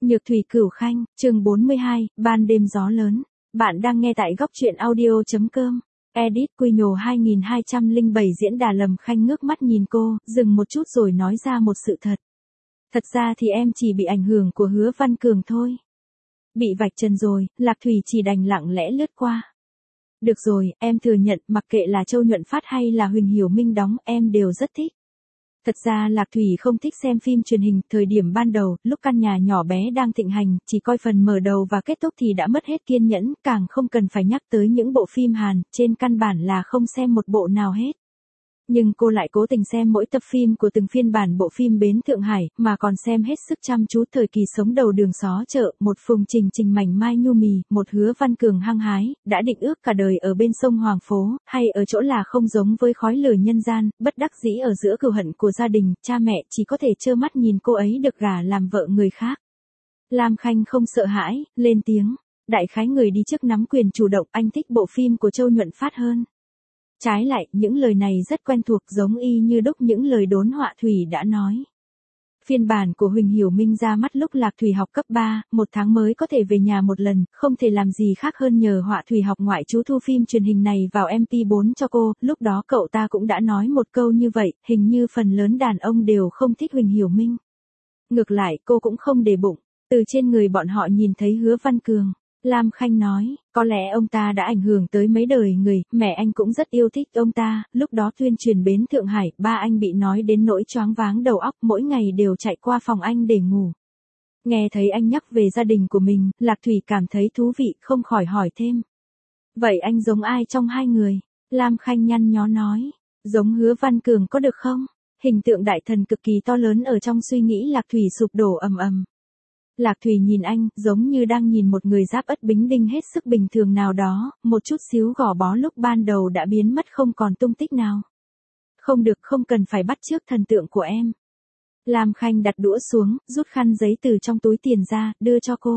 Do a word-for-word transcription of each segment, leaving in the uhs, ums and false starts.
Nhược thủy cửu khanh, chương bốn mươi hai, ban đêm gió lớn. Bạn đang nghe tại góc truyện audio.com. Edit Quy Nhồ hai nghìn hai trăm lẻ bảy diễn đà Lâm Khanh ngước mắt nhìn cô, dừng một chút rồi nói ra một sự thật. Thật ra thì em chỉ bị ảnh hưởng của Hứa Văn Cường thôi. Bị vạch trần rồi, Lạc Thủy chỉ đành lặng lẽ lướt qua. Được rồi, em thừa nhận, mặc kệ là Châu Nhuận Phát hay là Huỳnh Hiểu Minh đóng, em đều rất thích. Thật ra Lạc Thủy không thích xem phim truyền hình, thời điểm ban đầu, lúc căn nhà nhỏ bé đang thịnh hành, chỉ coi phần mở đầu và kết thúc thì đã mất hết kiên nhẫn, càng không cần phải nhắc tới những bộ phim Hàn, trên căn bản là không xem một bộ nào hết. Nhưng cô lại cố tình xem mỗi tập phim của từng phiên bản bộ phim Bến Thượng Hải, mà còn xem hết sức chăm chú thời kỳ sống đầu đường xó chợ, một Phùng Trình Trình mảnh mai nhu mì, một Hứa Văn Cường hăng hái, đã định ước cả đời ở bên sông Hoàng Phố, hay ở chỗ là không giống với khói lửa nhân gian, bất đắc dĩ ở giữa cừu hận của gia đình, cha mẹ chỉ có thể trơ mắt nhìn cô ấy được gả làm vợ người khác. Lam Khanh không sợ hãi, lên tiếng, đại khái người đi trước nắm quyền chủ động, anh thích bộ phim của Châu Nhuận Phát hơn. Trái lại, những lời này rất quen thuộc, giống y như đúc những lời đốn họa Thủy đã nói. Phiên bản của Huỳnh Hiểu Minh ra mắt lúc Lạc Thủy học cấp ba, một tháng mới có thể về nhà một lần, không thể làm gì khác hơn nhờ họa Thủy học ngoại trú thu phim truyền hình này vào em pê bốn cho cô, lúc đó cậu ta cũng đã nói một câu như vậy, hình như phần lớn đàn ông đều không thích Huỳnh Hiểu Minh. Ngược lại, cô cũng không để bụng, từ trên người bọn họ nhìn thấy Hứa Văn Cường. Lam Khanh nói, có lẽ ông ta đã ảnh hưởng tới mấy đời người, mẹ anh cũng rất yêu thích ông ta, lúc đó tuyên truyền Bến Thượng Hải, ba anh bị nói đến nỗi choáng váng đầu óc, mỗi ngày đều chạy qua phòng anh để ngủ. Nghe thấy anh nhắc về gia đình của mình, Lạc Thủy cảm thấy thú vị, không khỏi hỏi thêm. Vậy anh giống ai trong hai người? Lam Khanh nhăn nhó nói, giống Hứa Văn Cường có được không? Hình tượng đại thần cực kỳ to lớn ở trong suy nghĩ Lạc Thủy sụp đổ ầm ầm. Lạc Thủy nhìn anh, giống như đang nhìn một người giáp ất bính đinh hết sức bình thường nào đó, một chút xíu gò bó lúc ban đầu đã biến mất không còn tung tích nào. Không được, không cần phải bắt chước thần tượng của em. Lam Khanh đặt đũa xuống, rút khăn giấy từ trong túi tiền ra, đưa cho cô.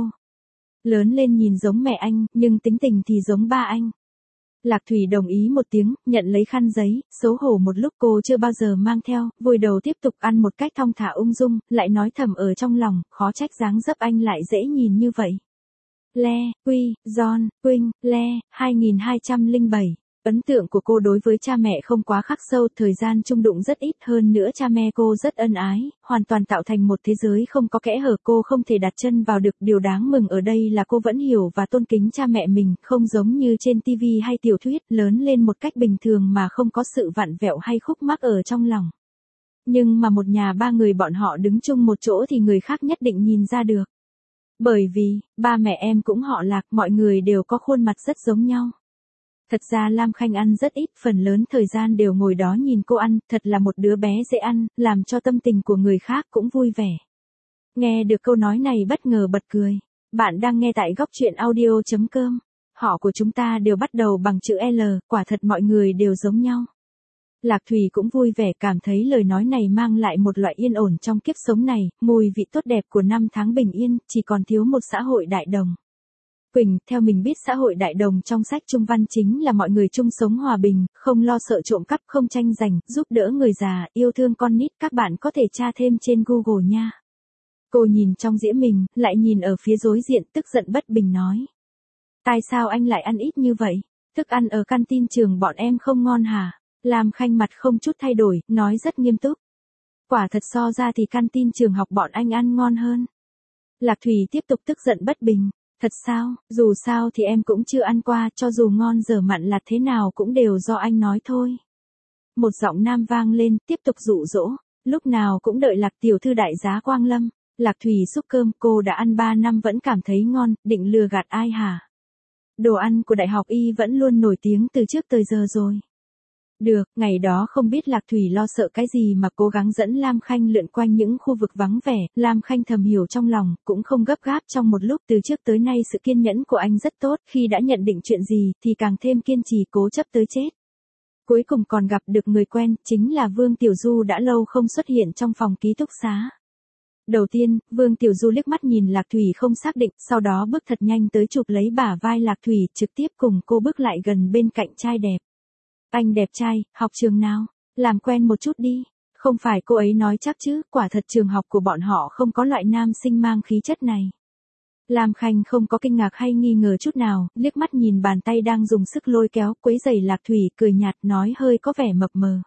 Lớn lên nhìn giống mẹ anh, nhưng tính tình thì giống ba anh. Lạc Thủy đồng ý một tiếng, nhận lấy khăn giấy, xấu hổ một lúc cô chưa bao giờ mang theo, vùi đầu tiếp tục ăn một cách thong thả ung dung, lại nói thầm ở trong lòng, khó trách dáng dấp anh lại dễ nhìn như vậy. Le, Quy, John, Quynh, Le, hai nghìn hai trăm lẻ bảy. Ấn tượng của cô đối với cha mẹ không quá khắc sâu, thời gian chung đụng rất ít, hơn nữa cha mẹ cô rất ân ái, hoàn toàn tạo thành một thế giới không có kẽ hở, cô không thể đặt chân vào được. Điều đáng mừng ở đây là cô vẫn hiểu và tôn kính cha mẹ mình, không giống như trên tivi hay tiểu thuyết, lớn lên một cách bình thường mà không có sự vặn vẹo hay khúc mắc ở trong lòng. Nhưng mà một nhà ba người bọn họ đứng chung một chỗ thì người khác nhất định nhìn ra được. Bởi vì, ba mẹ em cũng họ Lạc, mọi người đều có khuôn mặt rất giống nhau. Thật ra Lam Khanh ăn rất ít, phần lớn thời gian đều ngồi đó nhìn cô ăn, thật là một đứa bé dễ ăn, làm cho tâm tình của người khác cũng vui vẻ. Nghe được câu nói này bất ngờ bật cười. Bạn đang nghe tại góc truyện audio.com. Họ của chúng ta đều bắt đầu bằng chữ L, quả thật mọi người đều giống nhau. Lạc Thủy cũng vui vẻ, cảm thấy lời nói này mang lại một loại yên ổn trong kiếp sống này, mùi vị tốt đẹp của năm tháng bình yên, chỉ còn thiếu một xã hội đại đồng. Quỳnh, theo mình biết xã hội đại đồng trong sách Trung Văn chính là mọi người chung sống hòa bình, không lo sợ trộm cắp, không tranh giành, giúp đỡ người già, yêu thương con nít, các bạn có thể tra thêm trên Google nha. Cô nhìn trong dĩa mình, lại nhìn ở phía đối diện, tức giận bất bình nói. Tại sao anh lại ăn ít như vậy? Thức ăn ở canteen trường bọn em không ngon hả? Lam Khanh mặt không chút thay đổi, nói rất nghiêm túc. Quả thật so ra thì canteen trường học bọn anh ăn ngon hơn. Lạc Thủy tiếp tục tức giận bất bình. Thật sao, dù sao thì em cũng chưa ăn qua, cho dù ngon dở mặn lạt thế nào cũng đều do anh nói thôi. Một giọng nam vang lên, tiếp tục dụ dỗ, lúc nào cũng đợi Lạc tiểu thư đại giá quang lâm. Lạc Thủy xúc cơm, cô đã ăn ba năm vẫn cảm thấy ngon, định lừa gạt ai hả? Đồ ăn của Đại học Y vẫn luôn nổi tiếng từ trước tới giờ rồi. Được, ngày đó không biết Lạc Thủy lo sợ cái gì mà cố gắng dẫn Lam Khanh lượn quanh những khu vực vắng vẻ, Lam Khanh thầm hiểu trong lòng, cũng không gấp gáp trong một lúc, từ trước tới nay sự kiên nhẫn của anh rất tốt, khi đã nhận định chuyện gì thì càng thêm kiên trì cố chấp tới chết. Cuối cùng còn gặp được người quen, chính là Vương Tiểu Du đã lâu không xuất hiện trong phòng ký túc xá. Đầu tiên, Vương Tiểu Du liếc mắt nhìn Lạc Thủy không xác định, sau đó bước thật nhanh tới chụp lấy bả vai Lạc Thủy, trực tiếp cùng cô bước lại gần bên cạnh trai đẹp. Anh đẹp trai, học trường nào? Làm quen một chút đi. Không phải cô ấy nói chắc chứ, quả thật trường học của bọn họ không có loại nam sinh mang khí chất này. Lam Khanh không có kinh ngạc hay nghi ngờ chút nào, liếc mắt nhìn bàn tay đang dùng sức lôi kéo, quấy giày Lạc Thủy, cười nhạt nói hơi có vẻ mập mờ.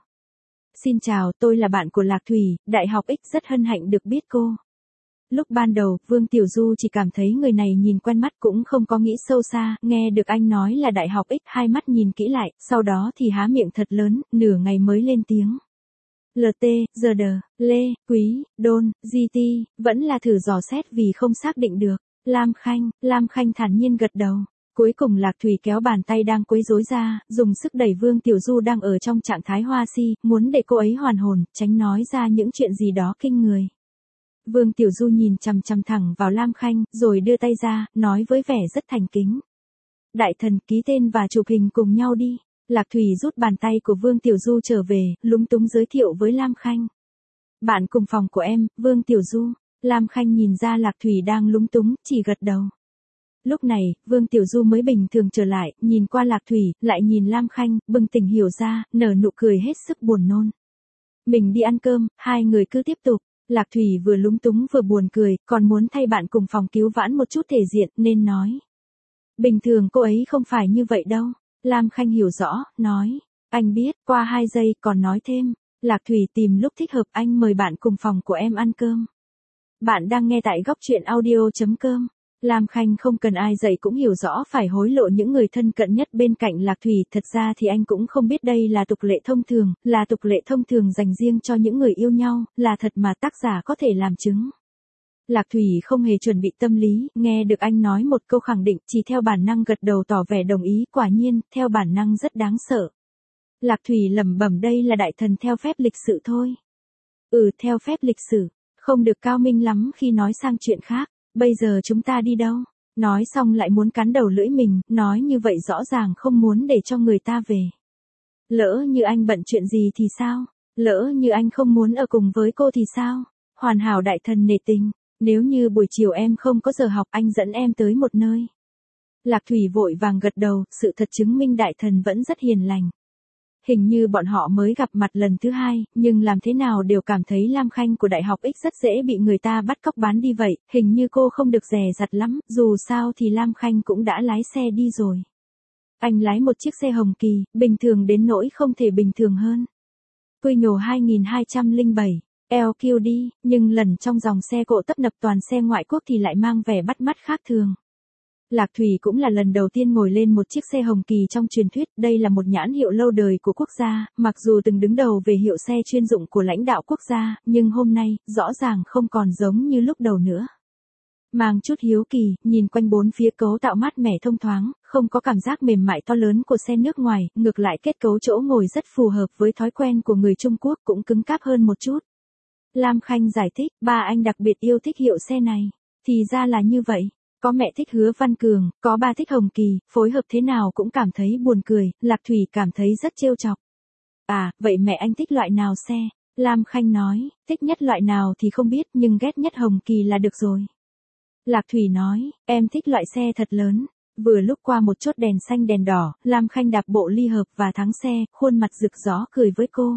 Xin chào, tôi là bạn của Lạc Thủy, Đại học X, rất hân hạnh được biết cô. Lúc ban đầu, Vương Tiểu Du chỉ cảm thấy người này nhìn quen mắt cũng không có nghĩ sâu xa, nghe được anh nói là Đại học X, hai mắt nhìn kỹ lại, sau đó thì há miệng thật lớn, nửa ngày mới lên tiếng. lờ tê, giờ đờ, Lê, Quý, Đôn, giê tê, vẫn là thử dò xét vì không xác định được. Lam Khanh, Lam Khanh thản nhiên gật đầu. Cuối cùng Lạc Thủy kéo bàn tay đang quấy rối ra, dùng sức đẩy Vương Tiểu Du đang ở trong trạng thái hoa si, muốn để cô ấy hoàn hồn, tránh nói ra những chuyện gì đó kinh người. Vương Tiểu Du nhìn chằm chằm thẳng vào Lam Khanh, rồi đưa tay ra, nói với vẻ rất thành kính. Đại thần, ký tên và chụp hình cùng nhau đi. Lạc Thủy rút bàn tay của Vương Tiểu Du trở về, lúng túng giới thiệu với Lam Khanh. Bạn cùng phòng của em, Vương Tiểu Du. Lam Khanh nhìn ra Lạc Thủy đang lúng túng, chỉ gật đầu. Lúc này, Vương Tiểu Du mới bình thường trở lại, nhìn qua Lạc Thủy, lại nhìn Lam Khanh, bừng tỉnh hiểu ra, nở nụ cười hết sức buồn nôn. Mình đi ăn cơm, hai người cứ tiếp tục. Lạc Thủy vừa lúng túng vừa buồn cười, còn muốn thay bạn cùng phòng cứu vãn một chút thể diện, nên nói. Bình thường cô ấy không phải như vậy đâu. Lam Khanh hiểu rõ, nói. Anh biết, qua hai giây, còn nói thêm. Lạc Thủy tìm lúc thích hợp, anh mời bạn cùng phòng của em ăn cơm. Bạn đang nghe tại góc truyện audio chấm com. Lam Khanh không cần ai dạy cũng hiểu rõ phải hối lộ những người thân cận nhất bên cạnh Lạc Thủy, thật ra thì anh cũng không biết đây là tục lệ thông thường, là tục lệ thông thường dành riêng cho những người yêu nhau, là thật mà tác giả có thể làm chứng. Lạc Thủy không hề chuẩn bị tâm lý, nghe được anh nói một câu khẳng định, chỉ theo bản năng gật đầu tỏ vẻ đồng ý, quả nhiên, theo bản năng rất đáng sợ. Lạc Thủy lẩm bẩm đây là đại thần theo phép lịch sự thôi. Ừ, theo phép lịch sử, không được cao minh lắm khi nói sang chuyện khác. Bây giờ chúng ta đi đâu? Nói xong lại muốn cắn đầu lưỡi mình, nói như vậy rõ ràng không muốn để cho người ta về. Lỡ như anh bận chuyện gì thì sao? Lỡ như anh không muốn ở cùng với cô thì sao? Hoàn hảo đại thần nể tình, nếu như buổi chiều em không có giờ học anh dẫn em tới một nơi. Lạc Thủy vội vàng gật đầu, sự thật chứng minh đại thần vẫn rất hiền lành. Hình như bọn họ mới gặp mặt lần thứ hai, nhưng làm thế nào đều cảm thấy Lam Khanh của Đại học X rất dễ bị người ta bắt cóc bán đi vậy, hình như cô không được dè dặt lắm, dù sao thì Lam Khanh cũng đã lái xe đi rồi. Anh lái một chiếc xe hồng kỳ, bình thường đến nỗi không thể bình thường hơn. Quy nhổ hai nghìn hai trăm lẻ bảy, lờ quy đê, nhưng lần trong dòng xe cộ tấp nập toàn xe ngoại quốc thì lại mang vẻ bắt mắt khác thường. Lạc Thủy cũng là lần đầu tiên ngồi lên một chiếc xe hồng kỳ trong truyền thuyết, đây là một nhãn hiệu lâu đời của quốc gia, mặc dù từng đứng đầu về hiệu xe chuyên dụng của lãnh đạo quốc gia, nhưng hôm nay, rõ ràng không còn giống như lúc đầu nữa. Mang chút hiếu kỳ, nhìn quanh bốn phía cấu tạo mát mẻ thông thoáng, không có cảm giác mềm mại to lớn của xe nước ngoài, ngược lại kết cấu chỗ ngồi rất phù hợp với thói quen của người Trung Quốc cũng cứng cáp hơn một chút. Lam Khanh giải thích, ba anh đặc biệt yêu thích hiệu xe này. Thì ra là như vậy. Có mẹ thích Hứa Văn Cường, có ba thích Hồng Kỳ, phối hợp thế nào cũng cảm thấy buồn cười, Lạc Thủy cảm thấy rất trêu chọc. À, vậy mẹ anh thích loại nào xe? Lam Khanh nói, thích nhất loại nào thì không biết nhưng ghét nhất Hồng Kỳ là được rồi. Lạc Thủy nói, em thích loại xe thật lớn. Vừa lúc qua một chốt đèn xanh đèn đỏ, Lam Khanh đạp bộ ly hợp và thắng xe, khuôn mặt rực rỡ cười với cô.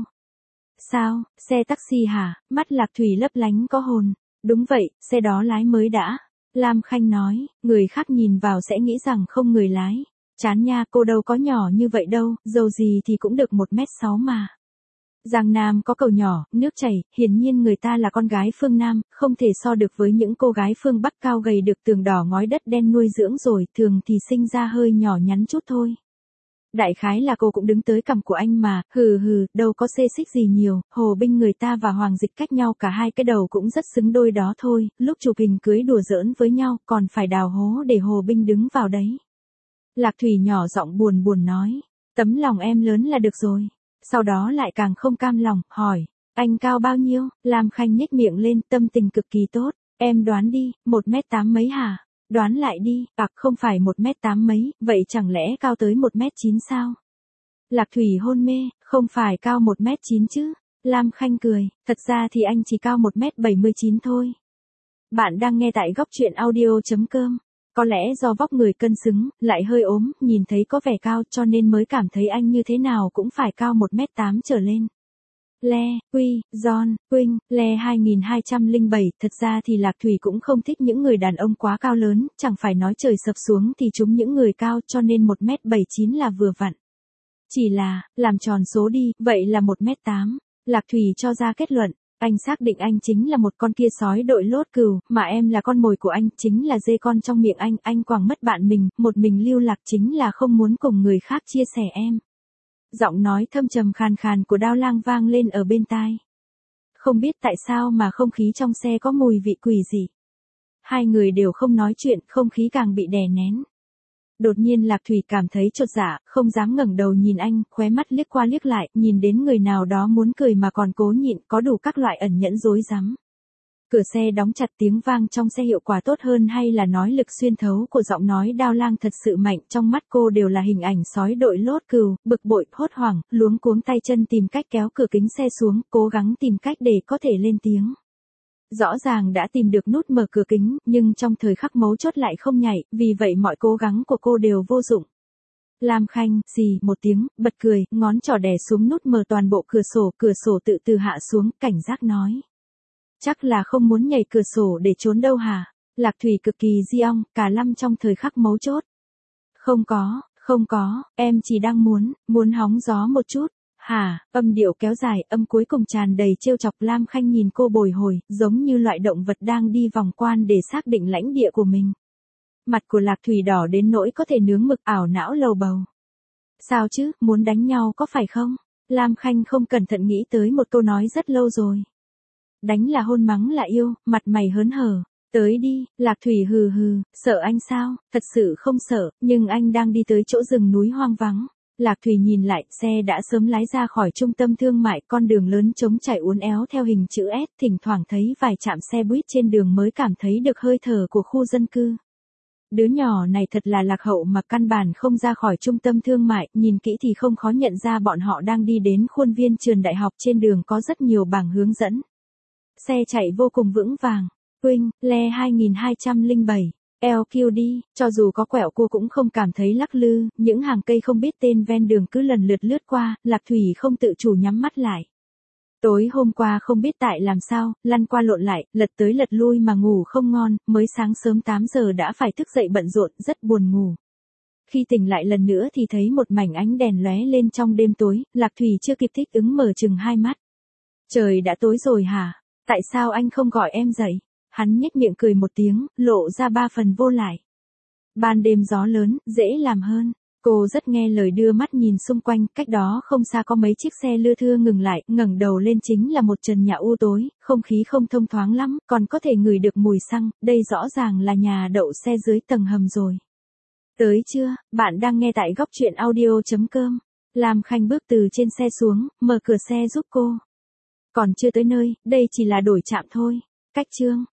Sao, xe taxi hả? Mắt Lạc Thủy lấp lánh có hồn. Đúng vậy, xe đó lái mới đã. Lam Khanh nói, người khác nhìn vào sẽ nghĩ rằng không người lái. Chán nha, cô đâu có nhỏ như vậy đâu, dầu gì thì cũng được một mét sáu mà. Giang Nam có cầu nhỏ, nước chảy, hiển nhiên người ta là con gái phương Nam, không thể so được với những cô gái phương Bắc cao gầy được tường đỏ ngói đất đen nuôi dưỡng rồi, thường thì sinh ra hơi nhỏ nhắn chút thôi. Đại khái là cô cũng đứng tới cằm của anh mà, hừ hừ, đâu có xê xích gì nhiều, Hồ Binh người ta và Hoàng Dịch cách nhau cả hai cái đầu cũng rất xứng đôi đó thôi, lúc chụp hình cưới đùa giỡn với nhau, còn phải đào hố để Hồ Binh đứng vào đấy. Lạc Thủy nhỏ giọng buồn buồn nói, tấm lòng em lớn là được rồi. Sau đó lại càng không cam lòng, hỏi, anh cao bao nhiêu? Lam Khanh nhếch miệng lên, tâm tình cực kỳ tốt, em đoán đi, một mét tám mấy hả? Đoán lại đi, ặc không phải một mét tám mấy, vậy chẳng lẽ cao tới một mét chín sao? Lạc Thủy hôn mê, không phải cao một mét chín chứ? Lam Khanh cười, thật ra thì anh chỉ cao một mét bảy mươi chín thôi. Bạn đang nghe tại góc truyện audio chấm com. Có lẽ do vóc người cân xứng, lại hơi ốm, nhìn thấy có vẻ cao cho nên mới cảm thấy anh như thế nào cũng phải cao một mét tám trở lên. Le, Quy, John, Quynh, Le hai nghìn hai trăm lẻ bảy, thật ra thì Lạc Thủy cũng không thích những người đàn ông quá cao lớn, chẳng phải nói trời sập xuống thì chúng những người cao cho nên một mét bảy chín là vừa vặn. Chỉ là, làm tròn số đi, vậy là một mét tám. Lạc Thủy cho ra kết luận, anh xác định anh chính là một con kia sói đội lốt cừu, mà em là con mồi của anh, chính là dê con trong miệng anh, anh quẳng mất bạn mình, một mình lưu lạc chính là không muốn cùng người khác chia sẻ em. Giọng nói thâm trầm khàn khàn của Đao Lang vang lên ở bên tai. Không biết tại sao mà không khí trong xe có mùi vị quỷ dị. Hai người đều không nói chuyện, không khí càng bị đè nén. Đột nhiên Lạc Thủy cảm thấy chột dạ, không dám ngẩng đầu nhìn anh, khóe mắt liếc qua liếc lại, nhìn đến người nào đó muốn cười mà còn cố nhịn, có đủ các loại ẩn nhẫn rối rắm. Cửa xe đóng chặt, tiếng vang trong xe hiệu quả tốt hơn hay là nói lực xuyên thấu của giọng nói Đao Lang thật sự mạnh, trong mắt cô đều là hình ảnh sói đội lốt cừu, bực bội, hốt hoảng, luống cuống tay chân tìm cách kéo cửa kính xe xuống, cố gắng tìm cách để có thể lên tiếng. Rõ ràng đã tìm được nút mở cửa kính, nhưng trong thời khắc mấu chốt lại không nhảy, vì vậy mọi cố gắng của cô đều vô dụng. Lam Khanh, xì, một tiếng, bật cười, ngón trỏ đè xuống nút mở toàn bộ cửa sổ, cửa sổ tự từ hạ xuống, cảnh giác nói. Chắc là không muốn nhảy cửa sổ để trốn đâu hả? Lạc Thủy cực kỳ di ong, cả lăm trong thời khắc mấu chốt. Không có, không có, em chỉ đang muốn, muốn hóng gió một chút. Hả, âm điệu kéo dài, âm cuối cùng tràn đầy trêu chọc. Lam Khanh nhìn cô bồi hồi, giống như loại động vật đang đi vòng quan để xác định lãnh địa của mình. Mặt của Lạc Thủy đỏ đến nỗi có thể nướng mực, ảo não lầu bầu. Sao chứ, muốn đánh nhau có phải không? Lam Khanh không cẩn thận nghĩ tới một câu nói rất lâu rồi. Đánh là hôn, mắng là yêu, mặt mày hớn hở. Tới đi, Lạc Thủy hừ hừ, sợ anh sao? Thật sự không sợ, nhưng anh đang đi tới chỗ rừng núi hoang vắng. Lạc Thủy nhìn lại, xe đã sớm lái ra khỏi trung tâm thương mại, con đường lớn trống trải uốn éo theo hình chữ S, thỉnh thoảng thấy vài trạm xe buýt trên đường mới cảm thấy được hơi thở của khu dân cư. Đứa nhỏ này thật là lạc hậu mà căn bản không ra khỏi trung tâm thương mại, nhìn kỹ thì không khó nhận ra bọn họ đang đi đến khuôn viên trường đại học, trên đường có rất nhiều bảng hướng dẫn. Xe chạy vô cùng vững vàng. Quynh, Le hai nghìn hai trăm lẻ bảy. lờ quy đê, cho dù có quẹo cô cũng không cảm thấy lắc lư, những hàng cây không biết tên ven đường cứ lần lượt lướt qua, Lạc Thủy không tự chủ nhắm mắt lại. Tối hôm qua không biết tại làm sao, lăn qua lộn lại, lật tới lật lui mà ngủ không ngon, mới sáng sớm tám giờ đã phải thức dậy bận rộn, rất buồn ngủ. Khi tỉnh lại lần nữa thì thấy một mảnh ánh đèn lóe lên trong đêm tối, Lạc Thủy chưa kịp thích ứng mở chừng hai mắt. Trời đã tối rồi hả? Tại sao anh không gọi em dậy? Hắn nhếch miệng cười một tiếng, lộ ra ba phần vô lại. Ban đêm gió lớn, dễ làm hơn. Cô rất nghe lời đưa mắt nhìn xung quanh, cách đó không xa có mấy chiếc xe lưa thưa ngừng lại, ngẩng đầu lên chính là một trần nhà u tối, không khí không thông thoáng lắm, còn có thể ngửi được mùi xăng, đây rõ ràng là nhà đậu xe dưới tầng hầm rồi. Tới chưa, bạn đang nghe tại góc truyện audio chấm com. Lam Khanh bước từ trên xe xuống, mở cửa xe giúp cô. Còn chưa tới nơi, đây chỉ là đổi trạm thôi. Cách chương.